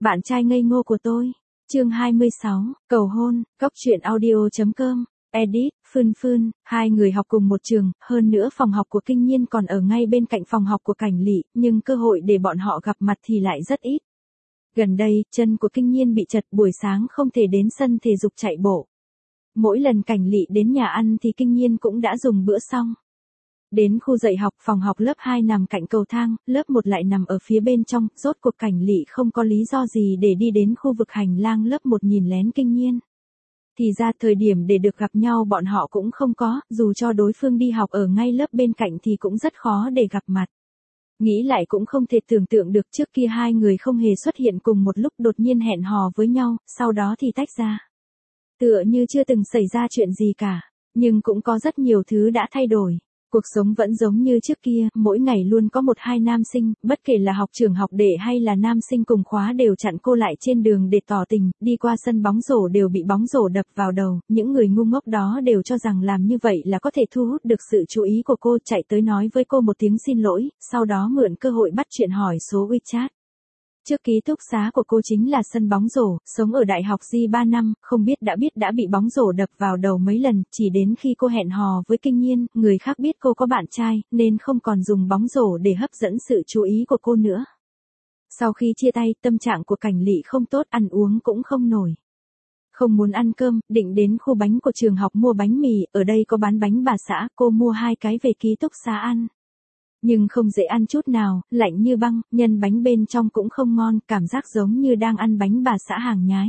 Bạn trai ngây ngô của tôi. Chương 26, cầu hôn, Cóc truyện audio.com. Edit, Phương, hai người học cùng một trường, hơn nữa phòng học của Kinh Nhiên còn ở ngay bên cạnh phòng học của Cảnh Lị, nhưng cơ hội để bọn họ gặp mặt thì lại rất ít. Gần đây, chân của Kinh Nhiên bị trật, buổi sáng không thể đến sân thể dục chạy bộ. Mỗi lần Cảnh Lị đến nhà ăn thì Kinh Nhiên cũng đã dùng bữa xong. Đến khu dạy học, phòng học lớp 2 nằm cạnh cầu thang, lớp 1 lại nằm ở phía bên trong, rốt cuộc Cảnh Lị không có lý do gì để đi đến khu vực hành lang lớp 1 nhìn lén Kinh Nhiên. Thì ra thời điểm để được gặp nhau bọn họ cũng không có, dù cho đối phương đi học ở ngay lớp bên cạnh thì cũng rất khó để gặp mặt. Nghĩ lại cũng không thể tưởng tượng được trước kia hai người không hề xuất hiện cùng một lúc đột nhiên hẹn hò với nhau, sau đó thì tách ra. Tựa như chưa từng xảy ra chuyện gì cả, nhưng cũng có rất nhiều thứ đã thay đổi. Cuộc sống vẫn giống như trước kia, mỗi ngày luôn có một hai nam sinh, bất kể là học trưởng học đệ hay là nam sinh cùng khóa đều chặn cô lại trên đường để tỏ tình, đi qua sân bóng rổ đều bị bóng rổ đập vào đầu, những người ngu ngốc đó đều cho rằng làm như vậy là có thể thu hút được sự chú ý của cô, chạy tới nói với cô một tiếng xin lỗi, sau đó mượn cơ hội bắt chuyện hỏi số WeChat. Trước ký túc xá của cô chính là sân bóng rổ, sống ở đại học G3 năm, không biết đã bị bóng rổ đập vào đầu mấy lần, chỉ đến khi cô hẹn hò với Kinh Nhiên, người khác biết cô có bạn trai, nên không còn dùng bóng rổ để hấp dẫn sự chú ý của cô nữa. Sau khi chia tay, tâm trạng của Cảnh Lị không tốt, ăn uống cũng không nổi. Không muốn ăn cơm, định đến khu bánh của trường học mua bánh mì, ở đây có bán bánh bà xã, cô mua 2 cái về ký túc xá ăn. Nhưng không dễ ăn chút nào, lạnh như băng, nhân bánh bên trong cũng không ngon, cảm giác giống như đang ăn bánh bà xã hàng nhái.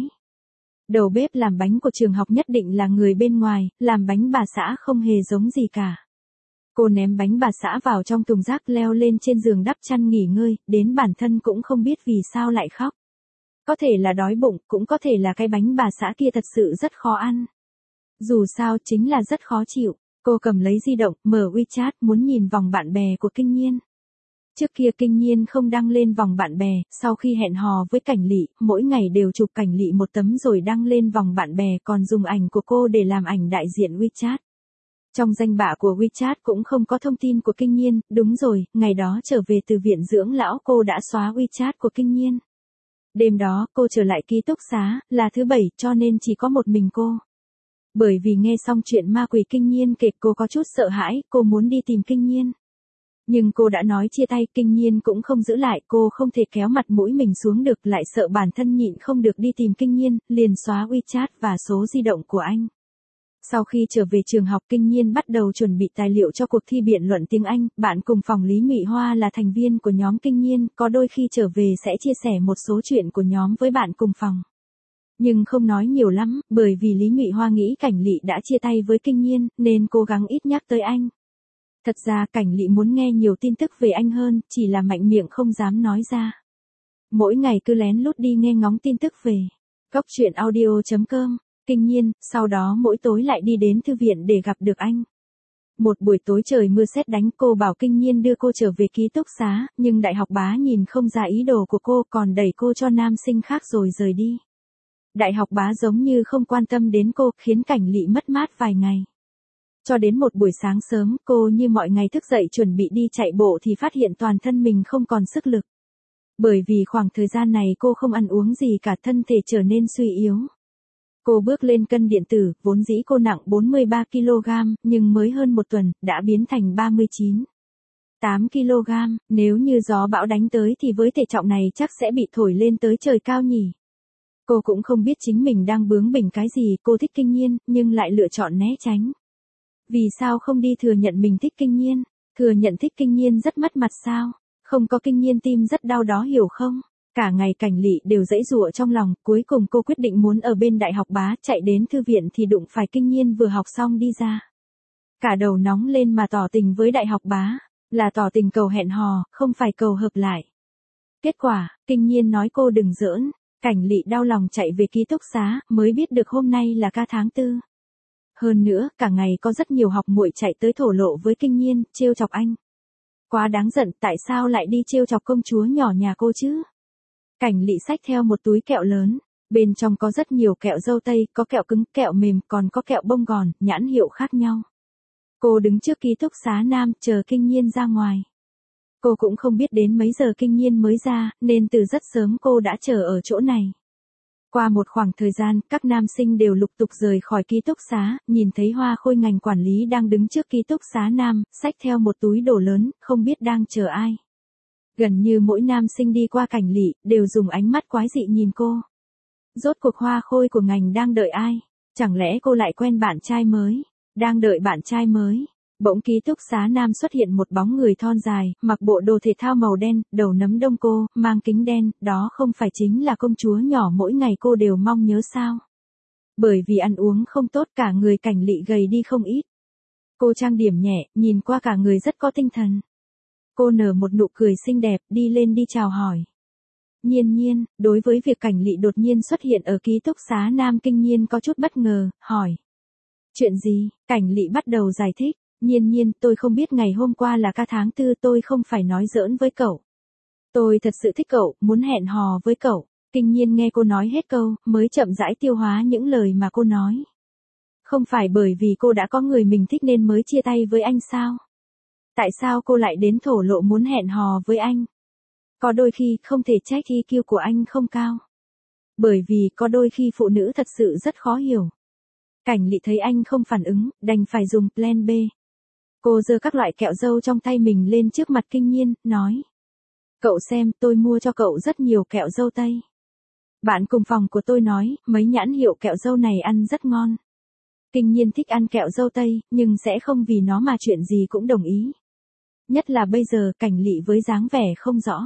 Đầu bếp làm bánh của trường học nhất định là người bên ngoài, làm bánh bà xã không hề giống gì cả. Cô ném bánh bà xã vào trong thùng rác, leo lên trên giường đắp chăn nghỉ ngơi, đến bản thân cũng không biết vì sao lại khóc. Có thể là đói bụng, cũng có thể là cái bánh bà xã kia thật sự rất khó ăn. Dù sao chính là rất khó chịu. Cô cầm lấy di động, mở WeChat, muốn nhìn vòng bạn bè của Kinh Nhiên. Trước kia Kinh Nhiên không đăng lên vòng bạn bè, sau khi hẹn hò với Cảnh Lị, mỗi ngày đều chụp Cảnh Lị một tấm rồi đăng lên vòng bạn bè, còn dùng ảnh của cô để làm ảnh đại diện WeChat. Trong danh bạ của WeChat cũng không có thông tin của Kinh Nhiên, đúng rồi, ngày đó trở về từ viện dưỡng lão cô đã xóa WeChat của Kinh Nhiên. Đêm đó, cô trở lại ký túc xá, là thứ Bảy, cho nên chỉ có một mình cô. Bởi vì nghe xong chuyện ma quỷ Kinh Nhiên kể, cô có chút sợ hãi, cô muốn đi tìm Kinh Nhiên. Nhưng cô đã nói chia tay, Kinh Nhiên cũng không giữ lại, cô không thể kéo mặt mũi mình xuống được, lại sợ bản thân nhịn không được đi tìm Kinh Nhiên, liền xóa WeChat và số di động của anh. Sau khi trở về trường học, Kinh Nhiên bắt đầu chuẩn bị tài liệu cho cuộc thi biện luận tiếng Anh, bạn cùng phòng Lý Ngụy Hoa là thành viên của nhóm Kinh Nhiên, có đôi khi trở về sẽ chia sẻ một số chuyện của nhóm với bạn cùng phòng. Nhưng không nói nhiều lắm, bởi vì Lý Ngụy Hoa nghĩ Cảnh Lị đã chia tay với Kinh Nhiên, nên cố gắng ít nhắc tới anh. Thật ra Cảnh Lị muốn nghe nhiều tin tức về anh hơn, chỉ là mạnh miệng không dám nói ra. Mỗi ngày cứ lén lút đi nghe ngóng tin tức về Cóc truyện audio.com, Kinh Nhiên, sau đó mỗi tối lại đi đến thư viện để gặp được anh. Một buổi tối trời mưa sét đánh, cô bảo Kinh Nhiên đưa cô trở về ký túc xá, nhưng đại học bá nhìn không ra ý đồ của cô, còn đẩy cô cho nam sinh khác rồi rời đi. Đại học bá giống như không quan tâm đến cô, khiến Cảnh Lị mất mát vài ngày. Cho đến một buổi sáng sớm, cô như mọi ngày thức dậy chuẩn bị đi chạy bộ thì phát hiện toàn thân mình không còn sức lực. Bởi vì khoảng thời gian này cô không ăn uống gì cả, thân thể trở nên suy yếu. Cô bước lên cân điện tử, vốn dĩ cô nặng 43 kg, nhưng mới hơn một tuần, đã biến thành 39,8 kg, nếu như gió bão đánh tới thì với thể trọng này chắc sẽ bị thổi lên tới trời cao nhỉ. Cô cũng không biết chính mình đang bướng bỉnh cái gì, cô thích Kinh Nhiên, nhưng lại lựa chọn né tránh. Vì sao không đi thừa nhận mình thích Kinh Nhiên? Thừa nhận thích Kinh Nhiên rất mất mặt sao? Không có Kinh Nhiên tim rất đau đó hiểu không? Cả ngày Cảnh Lị đều giãy giụa trong lòng, cuối cùng cô quyết định muốn ở bên đại học bá, chạy đến thư viện thì đụng phải Kinh Nhiên vừa học xong đi ra. Cả đầu nóng lên mà tỏ tình với đại học bá, là tỏ tình cầu hẹn hò, không phải cầu hợp lại. Kết quả, Kinh Nhiên nói cô đừng giỡn. Cảnh Lị đau lòng chạy về ký túc xá, mới biết được hôm nay là ca tháng 4. Hơn nữa, cả ngày có rất nhiều học muội chạy tới thổ lộ với Kinh Nhiên, trêu chọc anh. Quá đáng giận, tại sao lại đi trêu chọc công chúa nhỏ nhà cô chứ? Cảnh Lị xách theo một túi kẹo lớn, bên trong có rất nhiều kẹo dâu tây, có kẹo cứng, kẹo mềm, còn có kẹo bông gòn, nhãn hiệu khác nhau. Cô đứng trước ký túc xá nam, chờ Kinh Nhiên ra ngoài. Cô cũng không biết đến mấy giờ Kinh Nhiên mới ra, nên từ rất sớm cô đã chờ ở chỗ này. Qua một khoảng thời gian, các nam sinh đều lục tục rời khỏi ký túc xá, nhìn thấy Hoa Khôi ngành quản lý đang đứng trước ký túc xá nam, xách theo một túi đồ lớn, không biết đang chờ ai. Gần như mỗi nam sinh đi qua Cảnh Lị, đều dùng ánh mắt quái dị nhìn cô. Rốt cuộc Hoa Khôi của ngành đang đợi ai? Chẳng lẽ cô lại quen bạn trai mới? Đang đợi bạn trai mới. Bỗng ký túc xá nam xuất hiện một bóng người thon dài, mặc bộ đồ thể thao màu đen, đầu nấm đông cô, mang kính đen, đó không phải chính là công chúa nhỏ mỗi ngày cô đều mong nhớ sao? Bởi vì ăn uống không tốt cả người Cảnh Lị gầy đi không ít. Cô trang điểm nhẹ, nhìn qua cả người rất có tinh thần. Cô nở một nụ cười xinh đẹp, đi lên đi chào hỏi. Nhiên Nhiên, đối với việc Cảnh Lị đột nhiên xuất hiện ở ký túc xá nam Kinh Nhiên có chút bất ngờ, hỏi. Chuyện gì? Cảnh Lị bắt đầu giải thích. Nhiên Nhiên, tôi không biết ngày hôm qua là ca tháng 4, tôi không phải nói giỡn với cậu. Tôi thật sự thích cậu, muốn hẹn hò với cậu. Kinh Nhiên nghe cô nói hết câu, mới chậm rãi tiêu hóa những lời mà cô nói. Không phải bởi vì cô đã có người mình thích nên mới chia tay với anh sao? Tại sao cô lại đến thổ lộ muốn hẹn hò với anh? Có đôi khi không thể trách EQ của anh không cao. Bởi vì có đôi khi phụ nữ thật sự rất khó hiểu. Cảnh Lị thấy anh không phản ứng, đành phải dùng plan B. Cô giơ các loại kẹo dâu trong tay mình lên trước mặt Kinh Nhiên, nói. Cậu xem, tôi mua cho cậu rất nhiều kẹo dâu tây. Bạn cùng phòng của tôi nói, mấy nhãn hiệu kẹo dâu này ăn rất ngon. Kinh Nhiên thích ăn kẹo dâu tây, nhưng sẽ không vì nó mà chuyện gì cũng đồng ý. Nhất là bây giờ Cảnh Lị với dáng vẻ không rõ.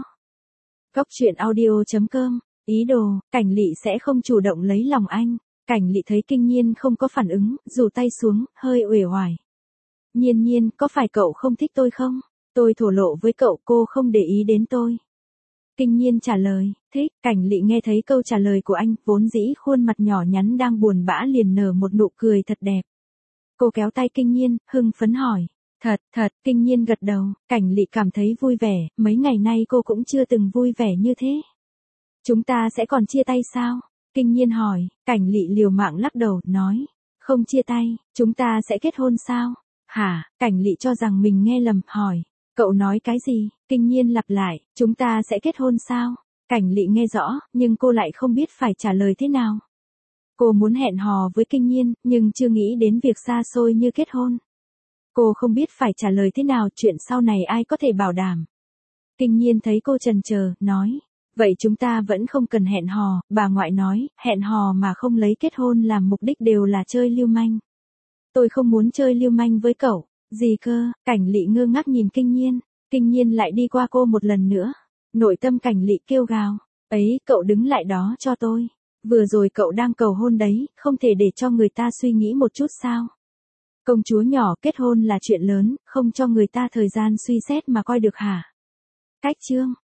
Cốc truyện audio.com, ý đồ, Cảnh Lị sẽ không chủ động lấy lòng anh. Cảnh Lị thấy Kinh Nhiên không có phản ứng, rủ tay xuống, hơi uể oải. Nhiên Nhiên, có phải cậu không thích tôi không? Tôi thổ lộ với cậu, cô không để ý đến tôi. Kinh Nhiên trả lời, thích. Cảnh Lị nghe thấy câu trả lời của anh, vốn dĩ khuôn mặt nhỏ nhắn đang buồn bã liền nở một nụ cười thật đẹp. Cô kéo tay Kinh Nhiên, hưng phấn hỏi. Thật, Kinh Nhiên gật đầu, Cảnh Lị cảm thấy vui vẻ, mấy ngày nay cô cũng chưa từng vui vẻ như thế. Chúng ta sẽ còn chia tay sao? Kinh Nhiên hỏi, Cảnh Lị liều mạng lắc đầu, nói. Không chia tay, chúng ta sẽ kết hôn sao? Hả? Cảnh Lị cho rằng mình nghe lầm, hỏi. Cậu nói cái gì? Kinh Nhiên lặp lại, chúng ta sẽ kết hôn sao? Cảnh Lị nghe rõ, nhưng cô lại không biết phải trả lời thế nào. Cô muốn hẹn hò với Kinh Nhiên, nhưng chưa nghĩ đến việc xa xôi như kết hôn. Cô không biết phải trả lời thế nào, chuyện sau này ai có thể bảo đảm. Kinh Nhiên thấy cô chần chờ, nói. Vậy chúng ta vẫn không cần hẹn hò, bà ngoại nói, hẹn hò mà không lấy kết hôn làm mục đích đều là chơi lưu manh. Tôi không muốn chơi lưu manh với cậu. Gì cơ? Cảnh Lị ngơ ngác nhìn Kinh Nhiên. Kinh Nhiên lại đi qua cô một lần nữa. Nội tâm Cảnh Lị kêu gào. Ấy, cậu đứng lại đó cho tôi. Vừa rồi cậu đang cầu hôn đấy, không thể để cho người ta suy nghĩ một chút sao? Công chúa nhỏ kết hôn là chuyện lớn, không cho người ta thời gian suy xét mà coi được hả? Cách chương.